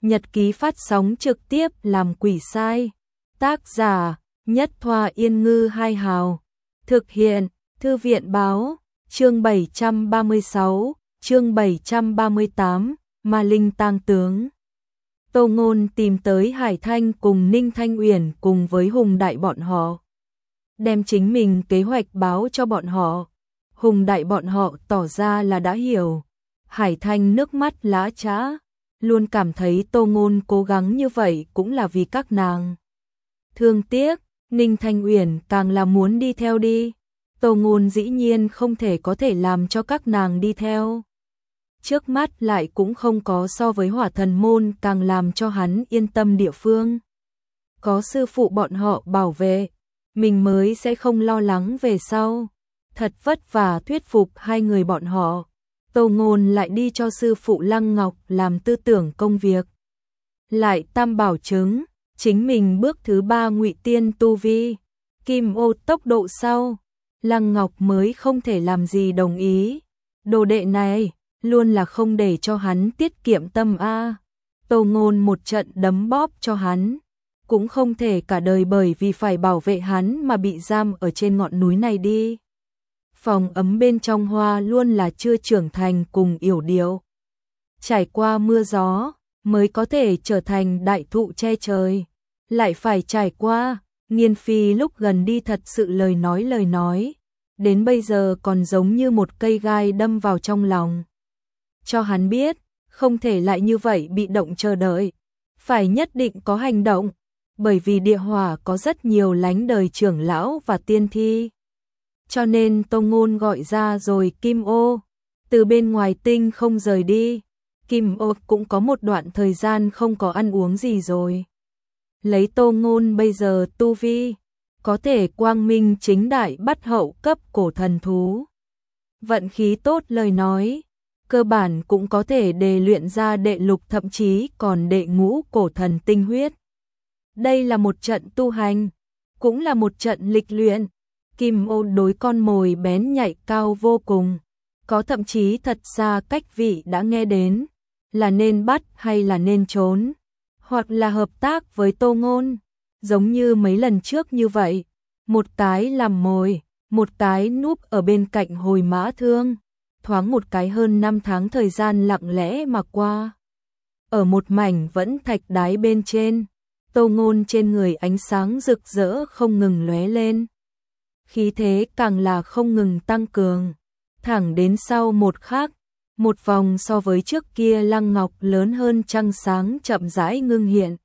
nhật ký phát sóng trực tiếp làm quỷ sai. Tác giả Nhất Thoa Yên Ngư Hai Hào. Thực hiện Thư viện Báo. Chương 736, chương 738, Ma Linh Tang Tướng. Tô Ngôn tìm tới Hải Thanh cùng Ninh Thanh Uyển cùng với Hùng Đại bọn họ. Đem chính mình kế hoạch báo cho bọn họ. Hùng Đại bọn họ tỏ ra là đã hiểu. Hải Thanh nước mắt lã chã, luôn cảm thấy Tô Ngôn cố gắng như vậy cũng là vì các nàng. Thương tiếc, Ninh Thanh Uyển càng là muốn đi theo đi. Tô Ngôn dĩ nhiên không thể có thể làm cho các nàng đi theo. Trước mắt lại cũng không có so với Hỏa Thần Môn càng làm cho hắn yên tâm địa phương. Có sư phụ bọn họ bảo vệ, mình mới sẽ không lo lắng về sau. Thật vất vả thuyết phục hai người bọn họ. Tô Ngôn lại đi cho sư phụ Lăng Ngọc làm tư tưởng công việc. Lại tam bảo chứng, chính mình bước thứ 3 ngụy tiên tu vi, kim ô tốc độ sau. Lăng Ngọc mới không thể làm gì đồng ý. Đồ đệ này, luôn là không để cho hắn tiết kiệm tâm a. Tô Ngôn một trận đấm bóp cho hắn. Cũng không thể cả đời bởi vì phải bảo vệ hắn mà bị giam ở trên ngọn núi này đi. Phòng ấm bên trong hoa luôn là chưa trưởng thành cùng yểu điệu. Trải qua mưa gió, mới có thể trở thành đại thụ che trời. Lại phải trải qua, Nghiên Phi lúc gần đi thật sự lời nói. Đến bây giờ còn giống như một cây gai đâm vào trong lòng. Cho hắn biết, không thể lại như vậy bị động chờ đợi. Phải nhất định có hành động, bởi vì địa hỏa có rất nhiều lánh đời trưởng lão và tiên thi. Cho nên Tô Ngôn gọi ra rồi Kim Ô, từ bên ngoài tinh không rời đi. Kim Ô cũng có một đoạn thời gian không có ăn uống gì rồi. Lấy Tô Ngôn bây giờ tu vi, có thể quang minh chính đại bắt hậu cấp cổ thần thú. Vận khí tốt lời nói, cơ bản cũng có thể đề luyện ra đệ lục thậm chí còn đệ ngũ cổ thần tinh huyết. Đây là một trận tu hành, cũng là một trận lịch luyện. Kim Ô đối con mồi bén nhạy cao vô cùng, có thậm chí thật xa cách vị đã nghe đến, là nên bắt hay là nên trốn, hoặc là hợp tác với Tô Ngôn, giống như mấy lần trước như vậy, một cái làm mồi, một cái núp ở bên cạnh hồi mã thương, thoáng một cái hơn 5 tháng thời gian lặng lẽ mà qua. Ở một mảnh vẫn thạch đáy bên trên, Tô Ngôn trên người ánh sáng rực rỡ không ngừng lóe lên. Khí thế càng là không ngừng tăng cường, thẳng đến sau một khắc, một vòng so với trước kia Lăng Ngọc lớn hơn trăng sáng chậm rãi ngưng hiện.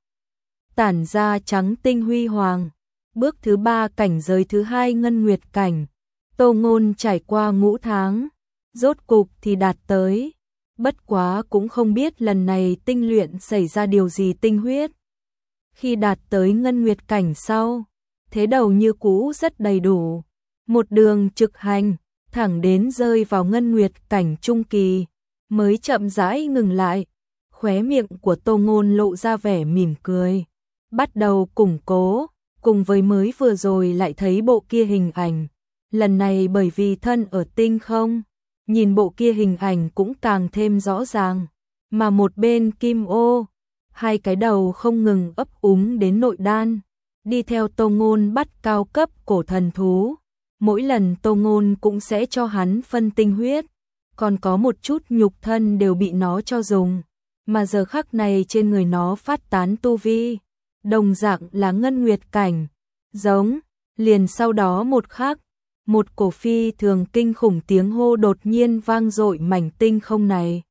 Tản ra trắng tinh huy hoàng, bước thứ 3 cảnh giới thứ 2 ngân nguyệt cảnh. Tô Ngôn trải qua ngũ tháng, rốt cục thì đạt tới, bất quá cũng không biết lần này tinh luyện xảy ra điều gì tinh huyết. Khi đạt tới ngân nguyệt cảnh sau, thế đầu như cũ rất đầy đủ, một đường trực hành, thẳng đến rơi vào ngân nguyệt cảnh trung kỳ, mới chậm rãi ngừng lại. Khóe miệng của Tô Ngôn lộ ra vẻ mỉm cười, bắt đầu củng cố, cùng với mới vừa rồi lại thấy bộ kia hình ảnh. Lần này bởi vì thân ở tinh không, nhìn bộ kia hình ảnh cũng càng thêm rõ ràng, mà một bên Kim Ô, hai cái đầu không ngừng ấp úng đến nội đan, đi theo Tô Ngôn bắt cao cấp cổ thần thú. Mỗi lần Tô Ngôn cũng sẽ cho hắn phân tinh huyết, còn có một chút nhục thân đều bị nó cho dùng, mà giờ khắc này trên người nó phát tán tu vi, đồng dạng là ngân nguyệt cảnh, giống, liền sau đó một khắc, một cổ phi thường kinh khủng tiếng hô đột nhiên vang dội mảnh tinh không này.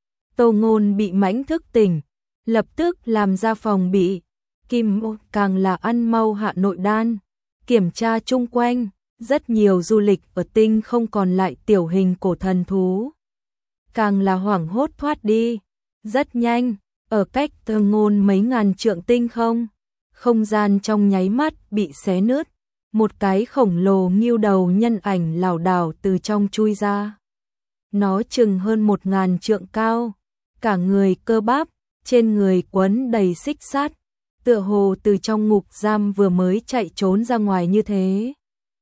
Tô Ngôn bị mãnh thức tỉnh, lập tức làm ra phòng bị, Kim Ô càng là ăn mau hạ nội đan, kiểm tra chung quanh. Rất nhiều du lịch ở tinh không còn lại tiểu hình cổ thần thú, càng là hoảng hốt thoát đi. Rất nhanh, ở cách Tô Ngôn mấy ngàn trượng tinh không gian trong nháy mắt bị xé nứt, một cái khổng lồ nghưu đầu nhân ảnh lảo đảo từ trong chui ra. Nó chừng hơn 1000 trượng cao, cả người cơ bắp, trên người quấn đầy xích sắt, tựa hồ từ trong ngục giam vừa mới chạy trốn ra ngoài như thế.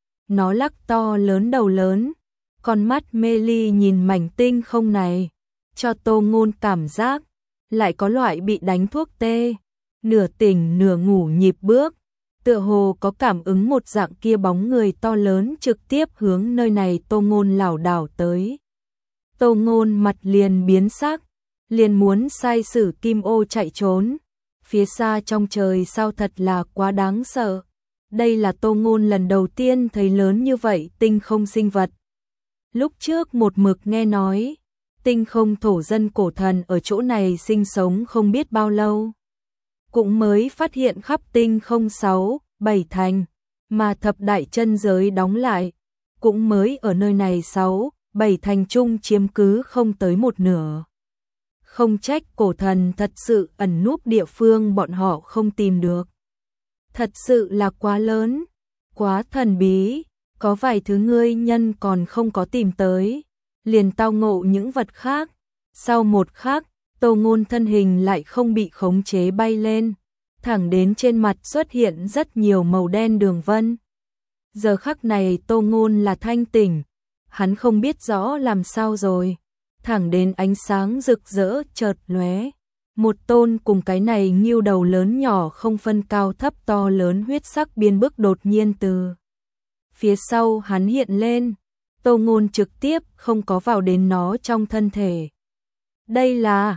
Nó lắc to lớn đầu lớn, con mắt mê ly nhìn mảnh tinh không này, cho Tô Ngôn cảm giác lại có loại bị đánh thuốc tê, nửa tỉnh nửa ngủ nhịp bước, tựa hồ có cảm ứng một dạng kia bóng người to lớn trực tiếp hướng nơi này Tô Ngôn lảo đảo tới. Tô Ngôn mặt liền biến sắc, liền muốn sai sử kim ô chạy trốn. Phía xa trong trời sao thật là quá đáng sợ. Đây là Tô Ngôn lần đầu tiên thấy lớn như vậy tinh không sinh vật. Lúc trước một mực nghe nói, tinh không thổ dân cổ thần ở chỗ này sinh sống không biết bao lâu. Cũng mới phát hiện khắp tinh không 6, 7 thành, mà thập đại chân giới đóng lại, cũng mới ở nơi này 6, 7 thành chung chiếm cứ không tới một nửa. Không trách cổ thần thật sự ẩn núp địa phương bọn họ không tìm được. Thật sự là quá lớn, quá thần bí, có vài thứ ngươi nhân còn không có tìm tới, liền tao ngộ những vật khác. Sau một khắc, Tô Ngôn thân hình lại không bị khống chế bay lên, thẳng đến trên mặt xuất hiện rất nhiều màu đen đường vân. Giờ khắc này Tô Ngôn là thanh tỉnh, hắn không biết rõ làm sao rồi, thẳng đến ánh sáng rực rỡ chợt lóe, một tôn cùng cái này ngưu đầu lớn nhỏ không phân cao thấp to lớn huyết sắc biên bức đột nhiên từ phía sau hắn hiện lên. Tô Ngôn trực tiếp không có vào đến nó trong thân thể. Đây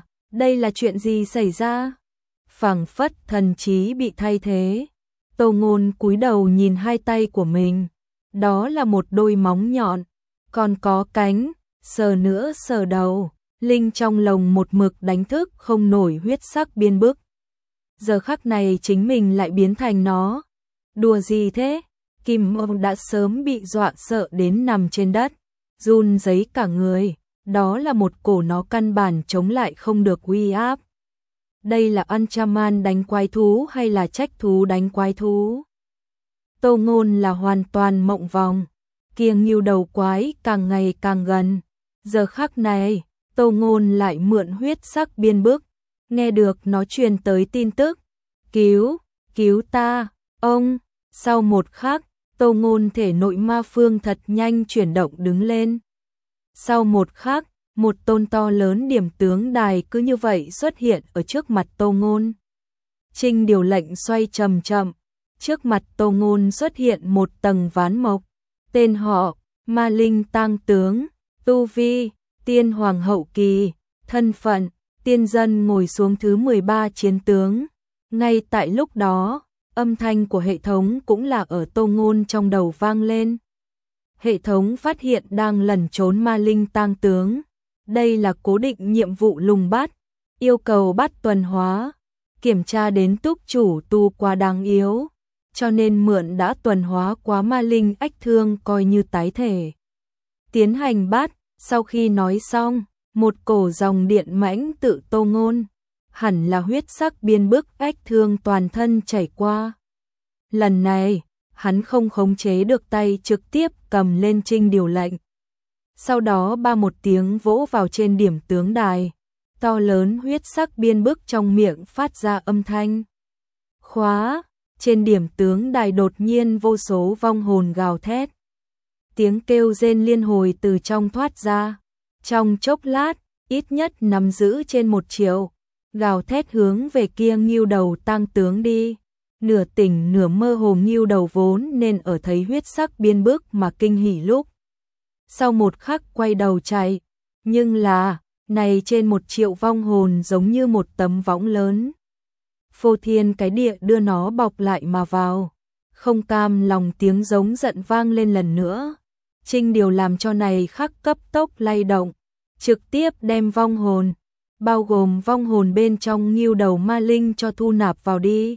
là chuyện gì xảy ra? Phảng phất thần trí bị thay thế. Tô Ngôn cúi đầu nhìn hai tay của mình, đó là một đôi móng nhọn, còn có cánh, sờ nữa sờ đầu, linh trong lồng một mực đánh thức không nổi huyết sắc biên bức. Giờ khắc này chính mình lại biến thành nó. Đùa gì thế? Kim Mông đã sớm bị dọa sợ đến nằm trên đất, run rẩy cả người, đó là một cổ nó căn bản chống lại không được uy áp. Đây là Anchaman đánh quái thú hay là trách thú đánh quái thú? Tô Ngôn là hoàn toàn mộng vòng, kia ngưu đầu quái càng ngày càng gần. Giờ khắc này, Tô Ngôn lại mượn huyết sắc biên bức, nghe được nó truyền tới tin tức. Cứu ta, ông! Sau một khắc, Tô Ngôn thể nội ma phương thật nhanh chuyển động đứng lên. Sau một khắc, một tôn to lớn điểm tướng đài cứ như vậy xuất hiện ở trước mặt Tô Ngôn. Trinh điều lệnh xoay chậm chậm, trước mặt Tô Ngôn xuất hiện một tầng ván mộc, tên họ, Ma Linh Tang Tướng, tu vi, tiên hoàng hậu kỳ, thân phận, tiên dân ngồi xuống thứ 13 chiến tướng. Ngay tại lúc đó, âm thanh của hệ thống cũng là ở Tô Ngôn trong đầu vang lên. Hệ thống phát hiện đang lẩn trốn Ma Linh Tang Tướng. Đây là cố định nhiệm vụ lùng bắt, yêu cầu bắt tuần hóa, kiểm tra đến túc chủ tu quá đáng yếu, cho nên mượn đã tuần hóa quá Ma Linh ách thương coi như tái thể. Tiến hành bắt, sau khi nói xong, một cổ dòng điện mãnh tự Tô Ngôn, hẳn là huyết sắc biên bức ách thương toàn thân chảy qua. Lần này, hắn không khống chế được tay trực tiếp cầm lên trinh điều lệnh. Sau đó ba một tiếng vỗ vào trên điểm tướng đài, to lớn huyết sắc biên bức trong miệng phát ra âm thanh. Khóa, trên điểm tướng đài đột nhiên vô số vong hồn gào thét. Tiếng kêu rên liên hồi từ trong thoát ra. Trong chốc lát, ít nhất nắm giữ trên 1 triệu, gào thét hướng về kia ngưu đầu tang tướng đi. Nửa tỉnh nửa mơ hồ ngưu đầu vốn nên ở thấy huyết sắc biên bức mà kinh hỉ lúc. Sau một khắc quay đầu chạy, nhưng là, này trên 1 triệu vong hồn giống như một tấm võng lớn. Phô thiên cái địa đưa nó bọc lại mà vào, không cam lòng tiếng giống giận vang lên lần nữa. Trinh điều làm cho này khắc cấp tốc lay động, trực tiếp đem vong hồn, bao gồm vong hồn bên trong ngưu đầu ma linh cho thu nạp vào đi.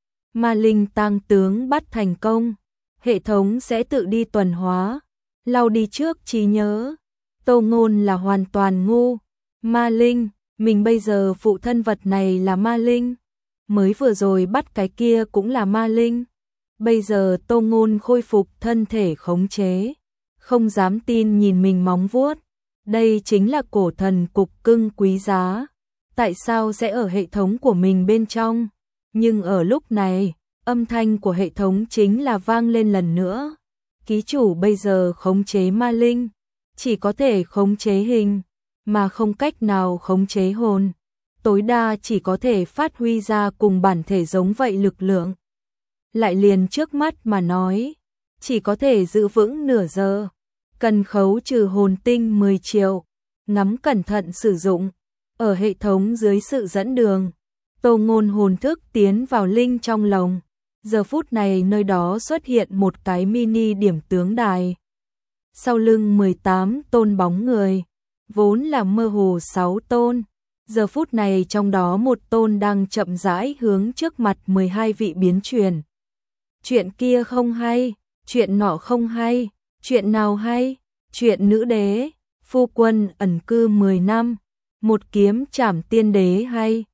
Ma Linh Tang Tướng bắt thành công, hệ thống sẽ tự đi tuần hóa, lau đi trước trí nhớ. Tô Ngôn là hoàn toàn ngu. Ma Linh, mình bây giờ phụ thân vật này là Ma Linh, mới vừa rồi bắt cái kia cũng là Ma Linh. Bây giờ Tô Ngôn khôi phục thân thể khống chế, không dám tin nhìn mình móng vuốt. Đây chính là cổ thần cục cưng quý giá, tại sao sẽ ở hệ thống của mình bên trong? Nhưng ở lúc này, âm thanh của hệ thống chính là vang lên lần nữa. Ký chủ bây giờ khống chế ma linh, chỉ có thể khống chế hình, mà không cách nào khống chế hồn. tối đa chỉ có thể phát huy ra cùng bản thể giống vậy lực lượng. Lại liền trước mắt mà nói, chỉ có thể giữ vững nửa giờ, cần khấu trừ hồn tinh 10 triệu, ngắm cẩn thận sử dụng. Ở hệ thống dưới sự dẫn đường, Tô Ngôn hồn thức tiến vào linh trong lồng. Giờ phút này nơi đó xuất hiện một cái mini điểm tướng đài. Sau lưng 18 tôn bóng người, vốn là mơ hồ 6 tôn. Giờ phút này trong đó một tôn đang chậm rãi hướng trước mặt 12 vị biến chuyển. Chuyện kia không hay, chuyện nọ không hay, chuyện nào hay, chuyện nữ đế, phu quân ẩn cư 10 năm, một kiếm trảm tiên đế hay,